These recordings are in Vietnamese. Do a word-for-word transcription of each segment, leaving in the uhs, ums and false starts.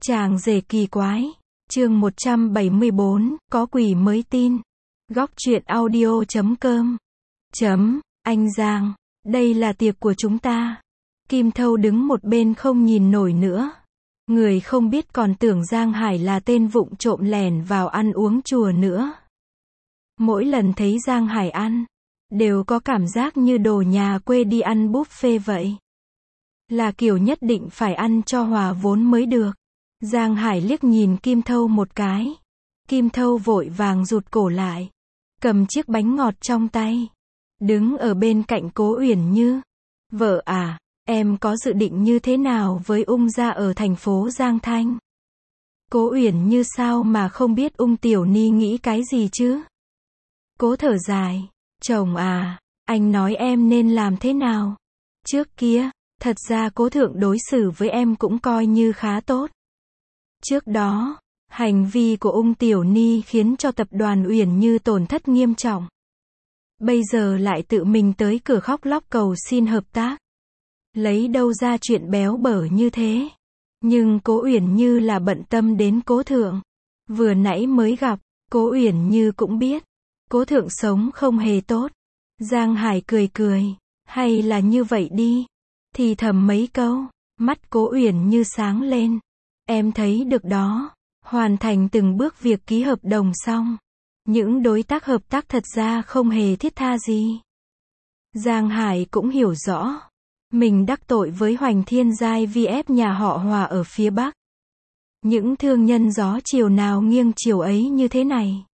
Chàng rể kỳ quái. Chương một trăm bảy mươi bốn, có quỷ mới tin. Góc truyện audio chấm com. Chấm, anh Giang, đây là tiệc của chúng ta. Kim Thâu đứng một bên không nhìn nổi nữa. Người không biết còn tưởng Giang Hải là tên vụng trộm lẻn vào ăn uống chùa nữa. Mỗi lần thấy Giang Hải ăn, đều có cảm giác như đồ nhà quê đi ăn buffet vậy. Là kiểu nhất định phải ăn cho hòa vốn mới được. Giang Hải liếc nhìn Kim Thâu một cái. Kim Thâu vội vàng rụt cổ lại, cầm chiếc bánh ngọt trong tay, đứng ở bên cạnh Cố Uyển Như. Vợ à, em có dự định như thế nào với Ung gia ở thành phố Giang Thanh? Cố Uyển Như sao mà không biết Ung Tiểu Ni nghĩ cái gì chứ? Cố thở dài, chồng à, anh nói em nên làm thế nào? Trước kia, thật ra Cố thượng đối xử với em cũng coi như khá tốt. Trước đó, hành vi của Ung Tiểu Ni khiến cho tập đoàn Uyển Như tổn thất nghiêm trọng. Bây giờ lại tự mình tới cửa khóc lóc cầu xin hợp tác. Lấy đâu ra chuyện béo bở như thế? Nhưng Cố Uyển Như là bận tâm đến Cố thượng. Vừa nãy mới gặp, Cố Uyển Như cũng biết, Cố thượng sống không hề tốt. Giang Hải cười cười, hay là như vậy đi. Thì thầm mấy câu, mắt Cố Uyển Như sáng lên. Em thấy được đó, hoàn thành từng bước việc ký hợp đồng xong. Những đối tác hợp tác thật ra không hề thiết tha gì. Giang Hải cũng hiểu rõ, mình đắc tội với Hoành Thiên Giai vê ép nhà họ Hòa ở phía Bắc. Những thương nhân gió chiều nào nghiêng chiều ấy như thế này.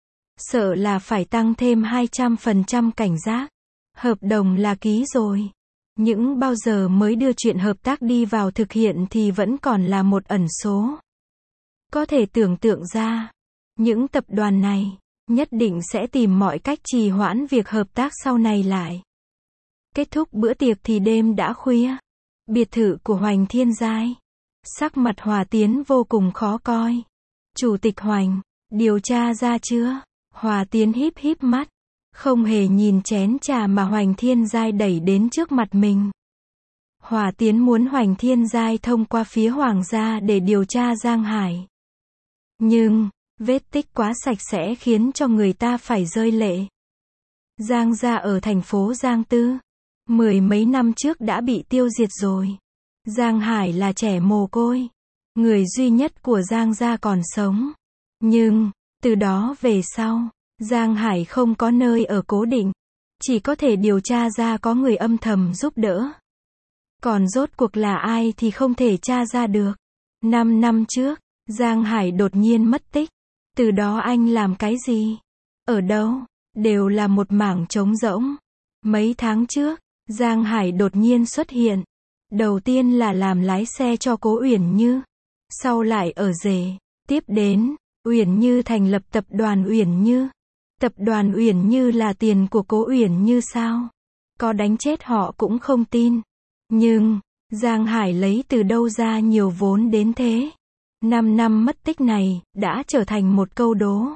Sợ là phải tăng thêm hai trăm phần trăm cảnh giác. Hợp đồng là ký rồi. Nhưng bao giờ mới đưa chuyện hợp tác đi vào thực hiện thì vẫn còn là một ẩn số. Có thể tưởng tượng ra, những tập đoàn này nhất định sẽ tìm mọi cách trì hoãn việc hợp tác sau này lại. Kết thúc bữa tiệc thì đêm đã khuya. Biệt thự của Hoành Thiên Giai. Sắc mặt Hòa Tiến vô cùng khó coi. Chủ tịch Hoành, điều tra ra chưa? Hòa Tiến híp híp mắt, không hề nhìn chén trà mà Hoành Thiên Giai đẩy đến trước mặt mình. Hòa Tiến muốn Hoành Thiên Giai thông qua phía Hoàng gia để điều tra Giang Hải. Nhưng, vết tích quá sạch sẽ khiến cho người ta phải rơi lệ. Giang gia ở thành phố Giang Tư, mười mấy năm trước đã bị tiêu diệt rồi. Giang Hải là trẻ mồ côi, người duy nhất của Giang gia còn sống. Nhưng, từ đó về sau, Giang Hải không có nơi ở cố định, chỉ có thể điều tra ra có người âm thầm giúp đỡ. Còn rốt cuộc là ai thì không thể tra ra được. Năm năm trước, Giang Hải đột nhiên mất tích. Từ đó anh làm cái gì? Ở đâu? Đều là một mảng trống rỗng. Mấy tháng trước, Giang Hải đột nhiên xuất hiện. Đầu tiên là làm lái xe cho Cố Uyển Như. Sau lại ở rể. Tiếp đến, Uyển Như thành lập tập đoàn Uyển Như. Tập đoàn Uyển Như là tiền của Cố Uyển Như sao? Có đánh chết họ cũng không tin. Nhưng, Giang Hải lấy từ đâu ra nhiều vốn đến thế? Năm năm mất tích này, đã trở thành một câu đố.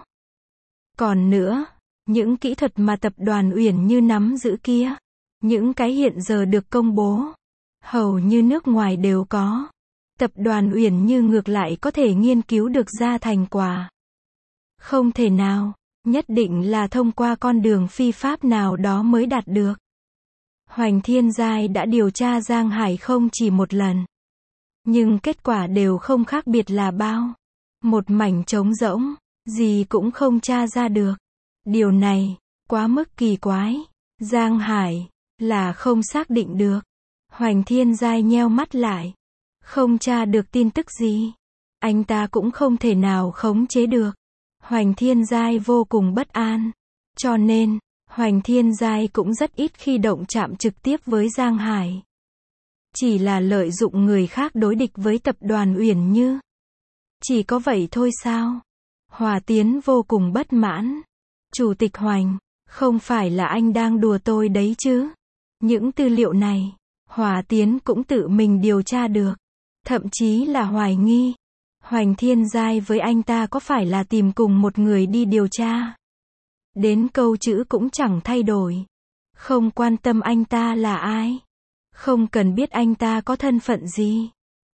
Còn nữa, những kỹ thuật mà tập đoàn Uyển Như nắm giữ kia, những cái hiện giờ được công bố, hầu như nước ngoài đều có. Tập đoàn Uyển Như ngược lại có thể nghiên cứu được ra thành quả. Không thể nào, nhất định là thông qua con đường phi pháp nào đó mới đạt được. Hoành Thiên Giai đã điều tra Giang Hải không chỉ một lần. Nhưng kết quả đều không khác biệt là bao. Một mảnh trống rỗng, gì cũng không tra ra được. Điều này, quá mức kỳ quái. Giang Hải, là không xác định được. Hoành Thiên Giai nheo mắt lại. Không tra được tin tức gì. Anh ta cũng không thể nào khống chế được. Hoành Thiên Giai vô cùng bất an. Cho nên, Hoành Thiên Giai cũng rất ít khi động chạm trực tiếp với Giang Hải. Chỉ là lợi dụng người khác đối địch với tập đoàn Uyển Như. Chỉ có vậy thôi sao? Hòa Tiến vô cùng bất mãn. Chủ tịch Hoành, không phải là anh đang đùa tôi đấy chứ? Những tư liệu này, Hòa Tiến cũng tự mình điều tra được. Thậm chí là hoài nghi. Hoành Thiên Giai với anh ta có phải là tìm cùng một người đi điều tra? Đến câu chữ cũng chẳng thay đổi. Không quan tâm anh ta là ai. Không cần biết anh ta có thân phận gì.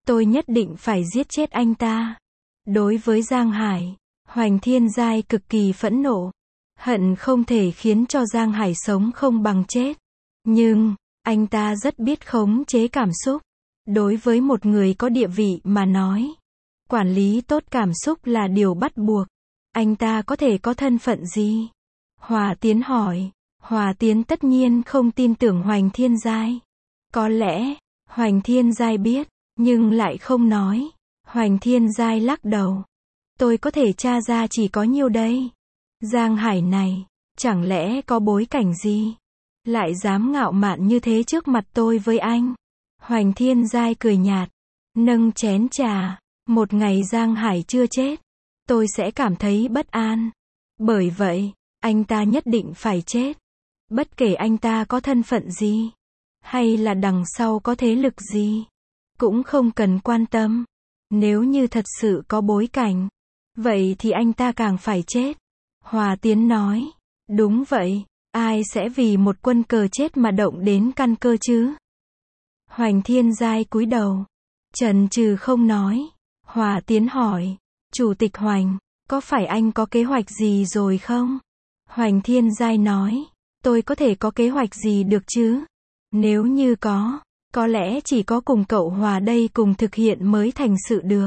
Tôi nhất định phải giết chết anh ta. Đối với Giang Hải, Hoành Thiên Giai cực kỳ phẫn nộ. Hận không thể khiến cho Giang Hải sống không bằng chết. Nhưng, anh ta rất biết khống chế cảm xúc. Đối với một người có địa vị mà nói, quản lý tốt cảm xúc là điều bắt buộc. Anh ta có thể có thân phận gì? Hòa Tiến hỏi. Hòa Tiến tất nhiên không tin tưởng Hoành Thiên Giai. Có lẽ, Hoành Thiên Giai biết, nhưng lại không nói. Hoành Thiên Giai lắc đầu. Tôi có thể tra ra chỉ có nhiêu đây. Giang Hải này, chẳng lẽ có bối cảnh gì? Lại dám ngạo mạn như thế trước mặt tôi với anh. Hoành Thiên Giai cười nhạt, nâng chén trà. Một ngày Giang Hải chưa chết, tôi sẽ cảm thấy bất an. Bởi vậy, anh ta nhất định phải chết. Bất kể anh ta có thân phận gì, hay là đằng sau có thế lực gì, cũng không cần quan tâm. Nếu như thật sự có bối cảnh, vậy thì anh ta càng phải chết. Hòa Tiến nói, đúng vậy, ai sẽ vì một quân cờ chết mà động đến căn cơ chứ? Hoành Thiên Giai cúi đầu, chần chừ không nói. Hòa Tiến hỏi, Chủ tịch Hoành, có phải anh có kế hoạch gì rồi không? Hoành Thiên Giai nói, tôi có thể có kế hoạch gì được chứ? Nếu như có, có lẽ chỉ có cùng cậu Hòa đây cùng thực hiện mới thành sự được.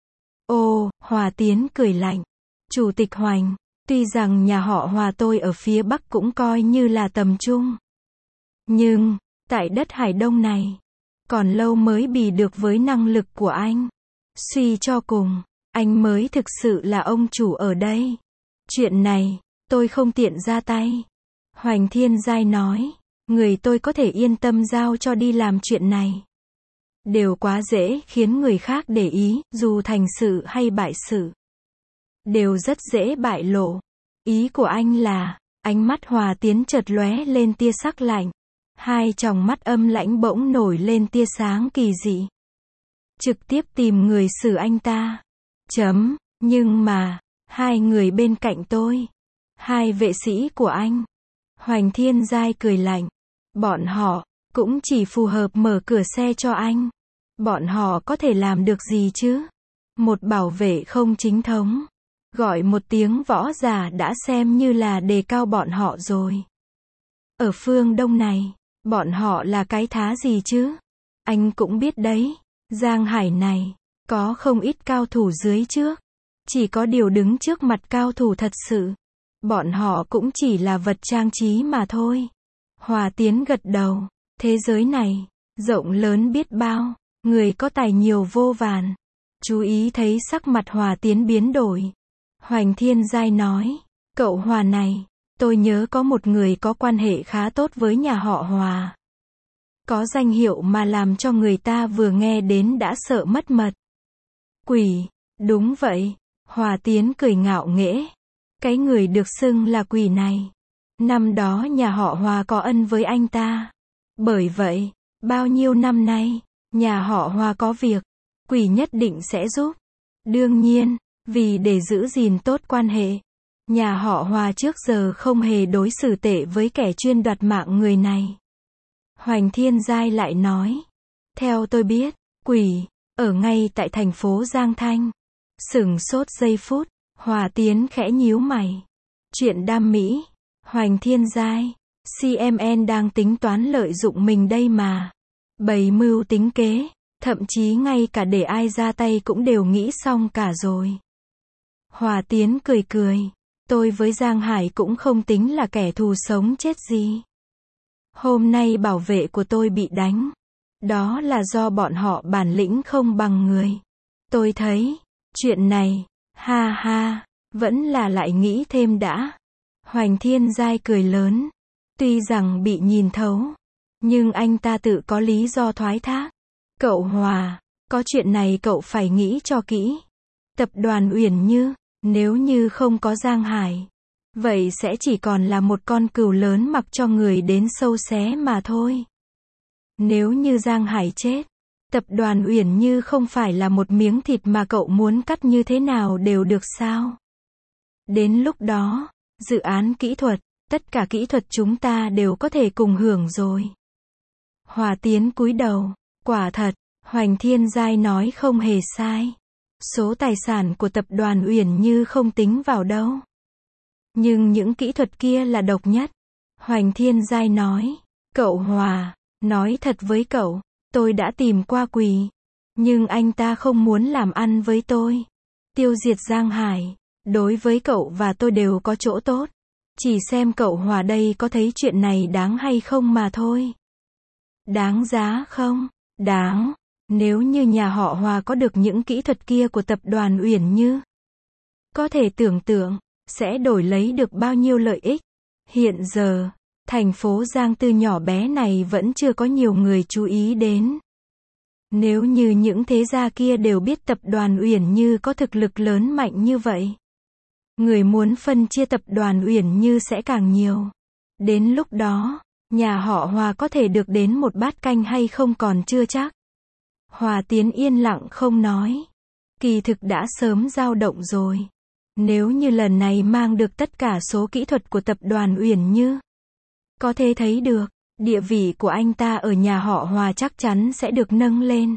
Ồ, Hòa Tiến cười lạnh. Chủ tịch Hoành, tuy rằng nhà họ Hòa tôi ở phía Bắc cũng coi như là tầm trung. Nhưng, tại đất Hải Đông này, còn lâu mới bì được với năng lực của anh. Suy cho cùng, anh mới thực sự là ông chủ ở đây. Chuyện này, tôi không tiện ra tay. Hoành Thiên Giai nói, người tôi có thể yên tâm giao cho đi làm chuyện này. Đều quá dễ khiến người khác để ý, dù thành sự hay bại sự. Đều rất dễ bại lộ. Ý của anh là, ánh mắt Hòa Tiến chợt lóe lên tia sắc lạnh. Hai tròng mắt âm lãnh bỗng nổi lên tia sáng kỳ dị. Trực tiếp tìm người xử anh ta. Chấm, nhưng mà, hai người bên cạnh tôi. Hai vệ sĩ của anh. Hoành Thiên Giai cười lạnh. Bọn họ, cũng chỉ phù hợp mở cửa xe cho anh. Bọn họ có thể làm được gì chứ? Một bảo vệ không chính thống. Gọi một tiếng võ giả đã xem như là đề cao bọn họ rồi. Ở phương Đông này, bọn họ là cái thá gì chứ? Anh cũng biết đấy, Giang Hải này, có không ít cao thủ dưới trước. Chỉ có điều đứng trước mặt cao thủ thật sự. Bọn họ cũng chỉ là vật trang trí mà thôi. Hòa Tiến gật đầu. Thế giới này, rộng lớn biết bao. Người có tài nhiều vô vàn. Chú ý thấy sắc mặt Hòa Tiến biến đổi. Hoành Thiên Giai nói, cậu Hòa này, tôi nhớ có một người có quan hệ khá tốt với nhà họ Hòa. Có danh hiệu mà làm cho người ta vừa nghe đến đã sợ mất mật. Quỷ, đúng vậy. Hòa Tiến cười ngạo nghễ. Cái người được xưng là quỷ này. Năm đó nhà họ Hòa có ân với anh ta. Bởi vậy, bao nhiêu năm nay, nhà họ Hòa có việc, quỷ nhất định sẽ giúp. Đương nhiên, vì để giữ gìn tốt quan hệ, nhà họ Hòa trước giờ không hề đối xử tệ với kẻ chuyên đoạt mạng người này. Hoành Thiên Giai lại nói, theo tôi biết, quỷ, ở ngay tại thành phố Giang Thanh. Sửng sốt giây phút, Hòa Tiến khẽ nhíu mày. Chuyện đam mỹ, Hoành Thiên Giai, xê em en đang tính toán lợi dụng mình đây mà. Bày mưu tính kế, thậm chí ngay cả để ai ra tay cũng đều nghĩ xong cả rồi. Hòa Tiến cười cười, tôi với Giang Hải cũng không tính là kẻ thù sống chết gì. Hôm nay bảo vệ của tôi bị đánh. Đó là do bọn họ bản lĩnh không bằng người. Tôi thấy, chuyện này, ha ha, vẫn là lại nghĩ thêm đã. Hoành Thiên Giai cười lớn. Tuy rằng bị nhìn thấu, nhưng anh ta tự có lý do thoái thác. Cậu Hòa, có chuyện này cậu phải nghĩ cho kỹ. Tập đoàn Uyển Như, nếu như không có Giang Hải, vậy sẽ chỉ còn là một con cừu lớn mặc cho người đến sâu xé mà thôi. Nếu như Giang Hải chết, tập đoàn Uyển Như không phải là một miếng thịt mà cậu muốn cắt như thế nào đều được sao? Đến lúc đó, dự án kỹ thuật, tất cả kỹ thuật chúng ta đều có thể cùng hưởng rồi. Hòa Tiến cúi đầu, quả thật, Hoành Thiên Giai nói không hề sai. Số tài sản của tập đoàn Uyển Như không tính vào đâu. Nhưng những kỹ thuật kia là độc nhất. Hoành Thiên Giai nói. Cậu Hòa, nói thật với cậu, tôi đã tìm qua Quỳ. Nhưng anh ta không muốn làm ăn với tôi. Tiêu diệt Giang Hải, đối với cậu và tôi đều có chỗ tốt. Chỉ xem cậu Hòa đây có thấy chuyện này đáng hay không mà thôi. Đáng giá không? Đáng. Nếu như nhà họ Hòa có được những kỹ thuật kia của tập đoàn Uyển Như, có thể tưởng tượng, sẽ đổi lấy được bao nhiêu lợi ích. Hiện giờ, thành phố Giang Tư nhỏ bé này vẫn chưa có nhiều người chú ý đến. Nếu như những thế gia kia đều biết tập đoàn Uyển Như có thực lực lớn mạnh như vậy, người muốn phân chia tập đoàn Uyển Như sẽ càng nhiều. Đến lúc đó, nhà họ Hòa có thể được đến một bát canh hay không còn chưa chắc. Hòa Tiến yên lặng không nói. Kỳ thực đã sớm dao động rồi. Nếu như lần này mang được tất cả số kỹ thuật của tập đoàn Uyển Như, có thể thấy được, địa vị của anh ta ở nhà họ Hòa chắc chắn sẽ được nâng lên.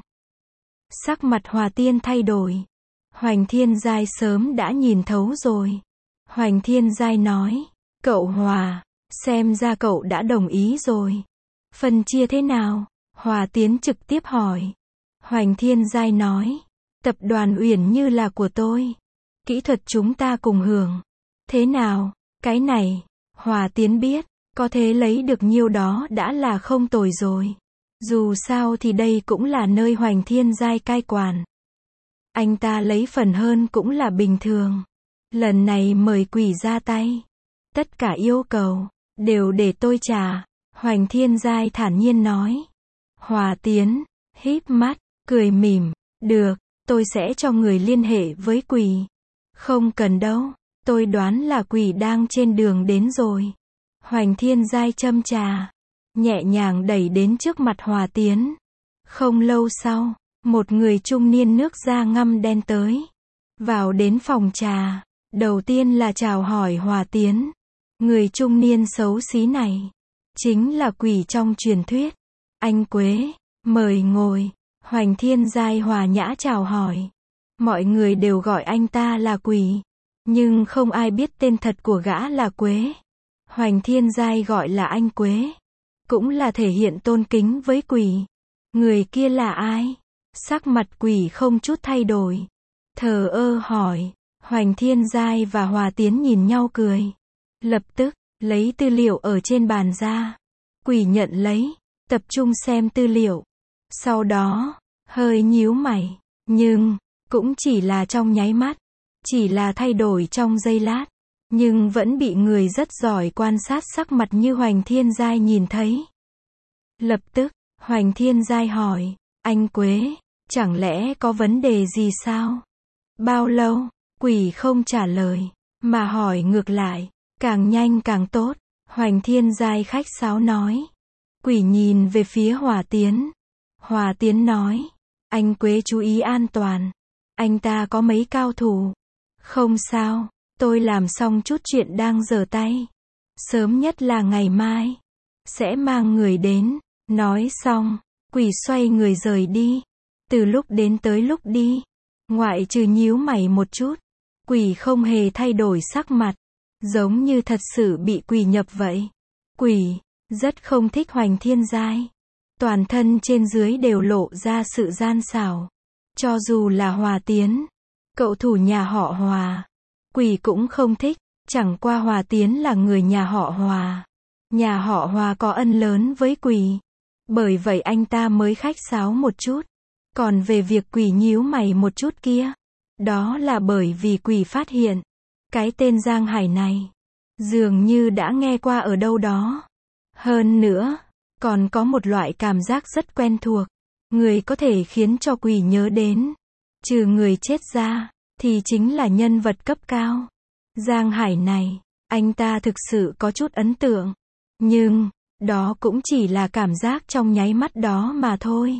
Sắc mặt Hòa Tiên thay đổi. Hoành Thiên Giai sớm đã nhìn thấu rồi. Hoành Thiên Giai nói, cậu Hòa, xem ra cậu đã đồng ý rồi. Phân chia thế nào? Hòa Tiến trực tiếp hỏi. Hoành Thiên Giai nói, tập đoàn Uyển Như là của tôi. Kỹ thuật chúng ta cùng hưởng. Thế nào? Cái này, Hòa Tiến biết, có thể lấy được nhiêu đó đã là không tồi rồi. Dù sao thì đây cũng là nơi Hoành Thiên Giai cai quản. Anh ta lấy phần hơn cũng là bình thường. Lần này mời Quỷ ra tay. Tất cả yêu cầu, đều để tôi trả. Hoành Thiên Giai thản nhiên nói. Hòa Tiến, híp mắt, cười mỉm. Được, tôi sẽ cho người liên hệ với Quỷ. Không cần đâu, tôi đoán là Quỷ đang trên đường đến rồi. Hoành Thiên Giai châm trà, nhẹ nhàng đẩy đến trước mặt Hòa Tiến. Không lâu sau, một người trung niên nước da ngăm đen tới. Vào đến phòng trà, đầu tiên là chào hỏi Hòa Tiến. Người trung niên xấu xí này, chính là Quỷ trong truyền thuyết. Anh Quế, mời ngồi. Hoành Thiên Giai hòa nhã chào hỏi. Mọi người đều gọi anh ta là Quỷ, nhưng không ai biết tên thật của gã là Quế. Hoành Thiên Giai gọi là anh Quế, cũng là thể hiện tôn kính với Quỷ. Người kia là ai? Sắc mặt Quỷ không chút thay đổi, thờ ơ hỏi. Hoành Thiên Giai và Hòa Tiến nhìn nhau cười. Lập tức, lấy tư liệu ở trên bàn ra. Quỷ nhận lấy, tập trung xem tư liệu. Sau đó, hơi nhíu mày. Nhưng, cũng chỉ là trong nháy mắt. Chỉ là thay đổi trong giây lát. Nhưng vẫn bị người rất giỏi quan sát sắc mặt như Hoành Thiên Giai nhìn thấy. Lập tức, Hoành Thiên Giai hỏi. Anh Quế, chẳng lẽ có vấn đề gì sao? Bao lâu? Quỷ không trả lời, mà hỏi ngược lại. Càng nhanh càng tốt. Hoành Thiên Giai khách sáo nói. Quỷ nhìn về phía Hòa Tiến. Hòa Tiến nói. Anh Quế chú ý an toàn. Anh ta có mấy cao thủ. Không sao, tôi làm xong chút chuyện đang dở tay. Sớm nhất là ngày mai. Sẽ mang người đến. Nói xong, Quỷ xoay người rời đi. Từ lúc đến tới lúc đi, ngoại trừ nhíu mày một chút, Quỷ không hề thay đổi sắc mặt. Giống như thật sự bị Quỷ nhập vậy. Quỷ rất không thích Hoành Thiên Giai. Toàn thân trên dưới đều lộ ra sự gian xảo. Cho dù là Hòa Tiến, cậu thủ nhà họ Hòa, Quỷ cũng không thích. Chẳng qua Hòa Tiến là người nhà họ Hòa. Nhà họ Hòa có ân lớn với Quỷ. Bởi vậy anh ta mới khách sáo một chút. Còn về việc Quỷ nhíu mày một chút kia, đó là bởi vì Quỷ phát hiện, cái tên Giang Hải này, dường như đã nghe qua ở đâu đó. Hơn nữa, còn có một loại cảm giác rất quen thuộc. Người có thể khiến cho Quỷ nhớ đến, trừ người chết ra, thì chính là nhân vật cấp cao. Giang Hải này, anh ta thực sự có chút ấn tượng. Nhưng, đó cũng chỉ là cảm giác trong nháy mắt đó mà thôi.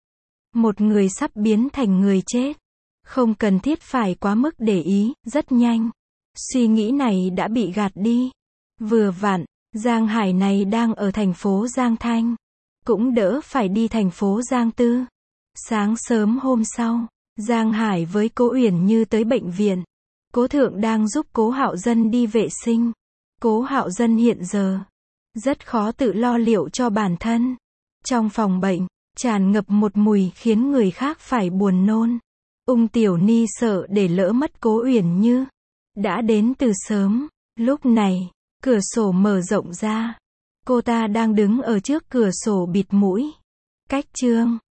Một người sắp biến thành người chết. Không cần thiết phải quá mức để ý, rất nhanh. Suy nghĩ này đã bị gạt đi. Vừa vặn, Giang Hải này đang ở thành phố Giang Thanh. Cũng đỡ phải đi thành phố Giang Tư. Sáng sớm hôm sau, Giang Hải với Cố Uyển Như tới bệnh viện. Cố Thượng đang giúp Cố Hạo Dân đi vệ sinh. Cố Hạo Dân hiện giờ rất khó tự lo liệu cho bản thân. Trong phòng bệnh, tràn ngập một mùi khiến người khác phải buồn nôn. Ung Tiểu Ni sợ để lỡ mất Cố Uyển Như. Đã đến từ sớm. Lúc này, cửa sổ mở rộng ra. Cô ta đang đứng ở trước cửa sổ bịt mũi. Cách chương